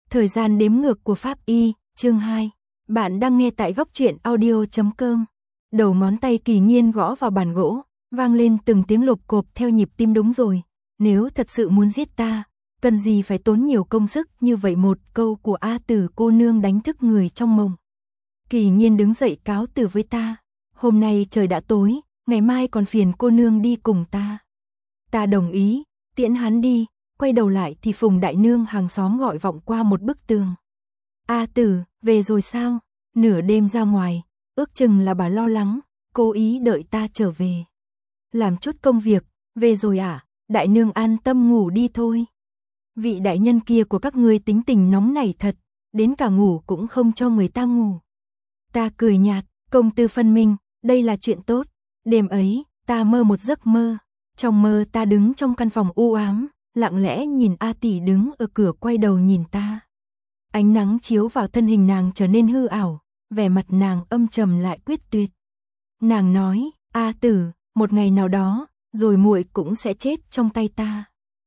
Thời gian đếm ngược của Pháp Y, chương 2. Bạn đang nghe tại góc truyện audio.com. Đầu ngón tay Kỳ Nhiên gõ vào bàn gỗ, vang lên từng tiếng lộp cộp theo nhịp tim. Đúng rồi, nếu thật sự muốn giết ta, cần gì phải tốn nhiều công sức như vậy. Một câu của A Tử cô nương đánh thức người trong mộng. Kỳ Nhiên đứng dậy cáo từ với ta. Hôm nay trời đã tối, ngày mai còn phiền cô nương đi cùng ta. Ta đồng ý, tiễn hắn đi. Quay đầu lại thì Phùng đại nương hàng xóm gọi vọng qua một bức tường. A Tử, về rồi sao? Nửa đêm ra ngoài, ước chừng là bà lo lắng, cố ý đợi ta trở về. Làm chút công việc, về rồi à? Đại nương an tâm ngủ đi thôi. Vị đại nhân kia của các ngươi tính tình nóng nảy thật, đến cả ngủ cũng không cho người ta ngủ. Ta cười nhạt, công tư phân minh, đây là chuyện tốt. Đêm ấy, ta mơ một giấc mơ. Trong mơ ta đứng trong căn phòng u ám, lặng lẽ nhìn A tỷ đứng ở cửa quay đầu nhìn ta. Ánh nắng chiếu vào thân hình nàng trở nên hư ảo, vẻ mặt nàng âm trầm lại quyết tuyệt. Nàng nói, A Tử, một ngày nào đó, rồi muội cũng sẽ chết trong tay ta.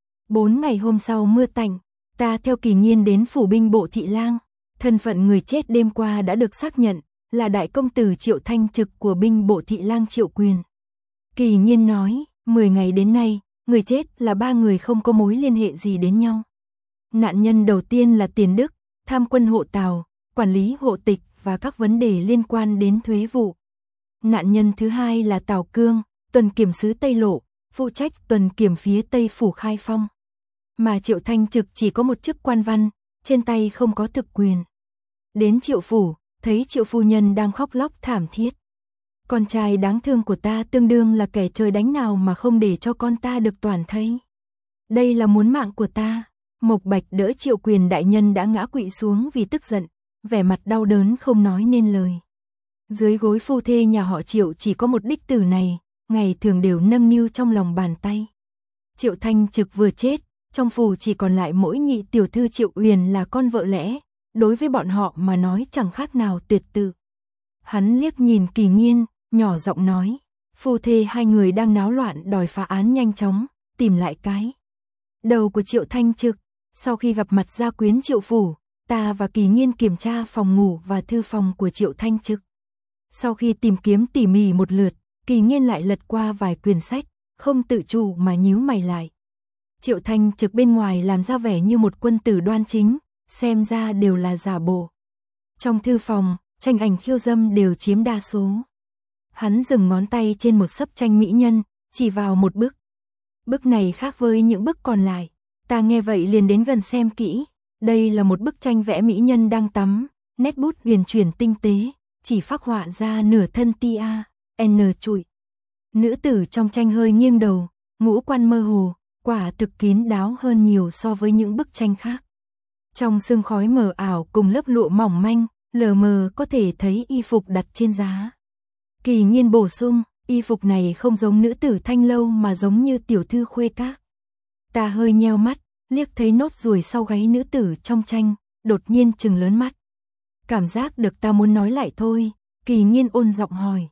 4 ngày hôm sau mưa tạnh, ta theo Kỳ Nhiên đến phủ binh bộ thị lang. Thân phận người chết đêm qua đã được xác nhận, là đại công tử Triệu Thanh Trực của binh bộ thị lang Triệu Quyền. Kỳ Nhiên nói, 10 ngày đến nay, người chết là 3 người không có mối liên hệ gì đến nhau. Nạn nhân đầu tiên là Tiền Đức, tham quân hộ tào, quản lý hộ tịch và các vấn đề liên quan đến thuế vụ. Nạn nhân thứ hai là Tào Cương, tuần kiểm sứ Tây Lộ, phụ trách tuần kiểm phía Tây phủ Khai Phong. Mà Triệu Thanh Trực chỉ có một chức quan văn, trên tay không có thực quyền. Đến Triệu phủ, thấy Triệu phu nhân đang khóc lóc thảm thiết. Con trai đáng thương của ta tương đương là kẻ trời đánh nào mà không để cho con ta được toàn thây. Đây là muốn mạng của ta. Mộc Bạch đỡ Triệu Quyền đại nhân đã ngã quỵ xuống vì tức giận, vẻ mặt đau đớn không nói nên lời. Dưới gối phu thê nhà họ Triệu chỉ có một đích tử này, ngày thường đều nâng niu trong lòng bàn tay. Triệu Thanh Trực vừa chết, trong phủ chỉ còn lại mỗi nhị tiểu thư Triệu Uyển là con vợ lẽ, đối với bọn họ mà nói chẳng khác nào tuyệt tự. Hắn liếc nhìn Kỳ Nhiên, nhỏ giọng nói, phu thê hai người đang náo loạn đòi phá án nhanh chóng, tìm lại cái đầu của Triệu Thanh Trực. Sau khi gặp mặt gia quyến Triệu phủ, ta và Kỳ Nhiên kiểm tra phòng ngủ và thư phòng của Triệu Thanh Trực. Sau khi tìm kiếm tỉ mỉ một lượt, Kỳ Nhiên lại lật qua vài quyển sách, không tự chủ mà nhíu mày lại. Triệu Thanh Trực bên ngoài làm ra vẻ như một quân tử đoan chính, xem ra đều là giả bộ. Trong thư phòng, tranh ảnh khiêu dâm đều chiếm đa số. Hắn dừng ngón tay trên một xấp tranh mỹ nhân, chỉ vào một bức. Bức này khác với những bức còn lại. Ta nghe vậy liền đến gần xem kỹ. Đây là một bức tranh vẽ mỹ nhân đang tắm, nét bút huyền chuyển tinh tế, chỉ phác họa ra nửa thân tia, n trụi. Nữ tử trong tranh hơi nghiêng đầu, ngũ quan mơ hồ, quả thực kín đáo hơn nhiều so với những bức tranh khác. Trong sương khói mờ ảo cùng lớp lụa mỏng manh, lờ mờ có thể thấy y phục đặt trên giá. Kỳ Nhiên bổ sung, y phục này không giống nữ tử Thanh Lâu mà giống như tiểu thư Khuê Các. Ta hơi nheo mắt, liếc thấy nốt ruồi sau gáy nữ tử trong tranh, đột nhiên trừng lớn mắt. Cảm giác được ta muốn nói lại thôi, Kỳ Nhiên ôn giọng hỏi.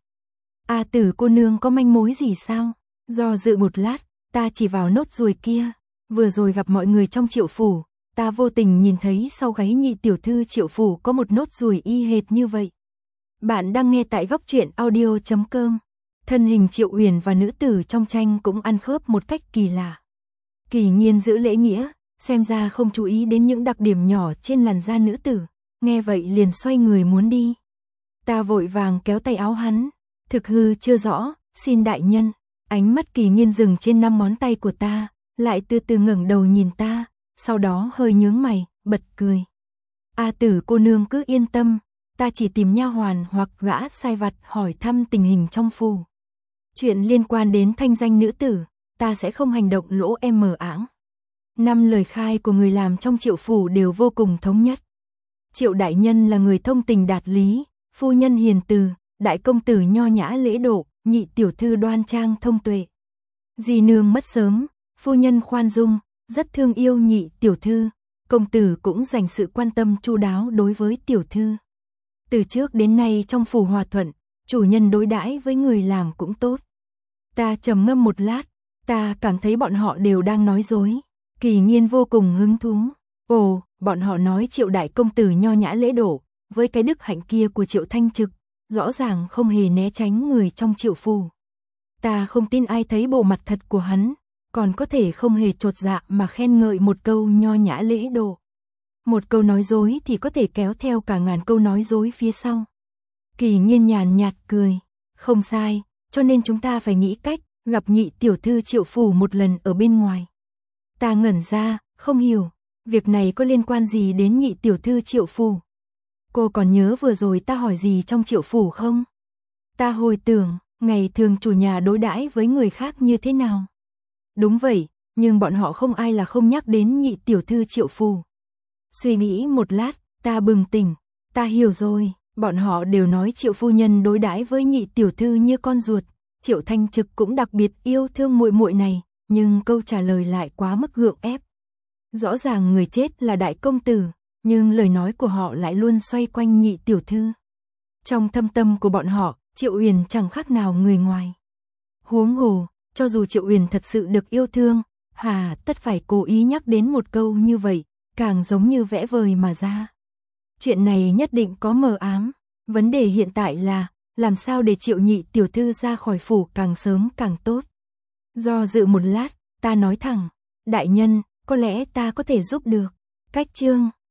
A Tử cô nương có manh mối gì sao? Do dự một lát, ta chỉ vào nốt ruồi kia. Vừa rồi gặp mọi người trong Triệu phủ, ta vô tình nhìn thấy sau gáy nhị tiểu thư Triệu phủ có một nốt ruồi y hệt như vậy. Bạn đang nghe tại góc truyện audio.com. Thân hình Triệu Uyển và nữ tử trong tranh cũng ăn khớp một cách kỳ lạ. Kỳ Nhiên giữ lễ nghĩa, xem ra không chú ý đến những đặc điểm nhỏ trên làn da nữ tử, nghe vậy liền xoay người muốn đi. Ta vội vàng kéo tay áo hắn, thực hư chưa rõ, xin đại nhân. Ánh mắt Kỳ Nhiên dừng trên 5 ngón tay của ta, lại từ từ ngẩng đầu nhìn ta, sau đó hơi nhướng mày, bật cười. A Tử cô nương cứ yên tâm, ta chỉ tìm nha hoàn hoặc gã sai vặt hỏi thăm tình hình trong phủ. Chuyện liên quan đến thanh danh nữ tử, ta sẽ không hành động lỗ mờ áng. 5 lời khai của người làm trong Triệu phủ đều vô cùng thống nhất. Triệu đại nhân là người thông tình đạt lý, phu nhân hiền từ, đại công tử nho nhã lễ độ, nhị tiểu thư đoan trang thông tuệ. Dì nương mất sớm, phu nhân khoan dung, rất thương yêu nhị tiểu thư, công tử cũng dành sự quan tâm chu đáo đối với tiểu thư. Từ trước đến nay trong phủ hòa thuận, chủ nhân đối đãi với người làm cũng tốt. Ta trầm ngâm một lát, ta cảm thấy bọn họ đều đang nói dối. Kỳ Nhiên vô cùng hứng thú. Ồ, Bọn họ nói Triệu đại công tử nho nhã lễ độ, với cái đức hạnh kia của Triệu Thanh Trực, rõ ràng không hề né tránh người trong Triệu phủ. Ta không tin ai thấy bộ mặt thật của hắn, còn có thể không hề chột dạ mà khen ngợi một câu nho nhã lễ độ. Một câu nói dối thì có thể kéo theo cả ngàn câu nói dối phía sau. Kỳ Nghiên nhàn nhạt cười, không sai, cho nên chúng ta phải nghĩ cách gặp nhị tiểu thư Triệu phủ một lần ở bên ngoài. Ta ngẩn ra, không hiểu, việc này có liên quan gì đến nhị tiểu thư Triệu phủ? Cô còn nhớ vừa rồi ta hỏi gì trong Triệu phủ không? Ta hồi tưởng, ngày thường chủ nhà đối đãi với người khác như thế nào? Đúng vậy, nhưng bọn họ không ai là không nhắc đến nhị tiểu thư Triệu phủ. Suy nghĩ một lát, ta bừng tỉnh, ta hiểu rồi, bọn họ đều nói Triệu phu nhân đối đãi với nhị tiểu thư như con ruột, Triệu Thanh Trực cũng đặc biệt yêu thương muội muội này, nhưng câu trả lời lại quá mức gượng ép. Rõ ràng người chết là đại công tử, nhưng lời nói của họ lại luôn xoay quanh nhị tiểu thư. Trong thâm tâm của bọn họ, Triệu Uyển chẳng khác nào người ngoài. Huống hồ, cho dù Triệu Uyển thật sự được yêu thương, hà tất phải cố ý nhắc đến một câu như vậy, càng giống như vẽ vời mà ra. Chuyện này nhất định có mờ ám, vấn đề hiện tại là làm sao để Triệu nhị tiểu thư ra khỏi phủ càng sớm càng tốt. Do dự một lát, ta nói thẳng, đại nhân, có lẽ ta có thể giúp được. Cách chương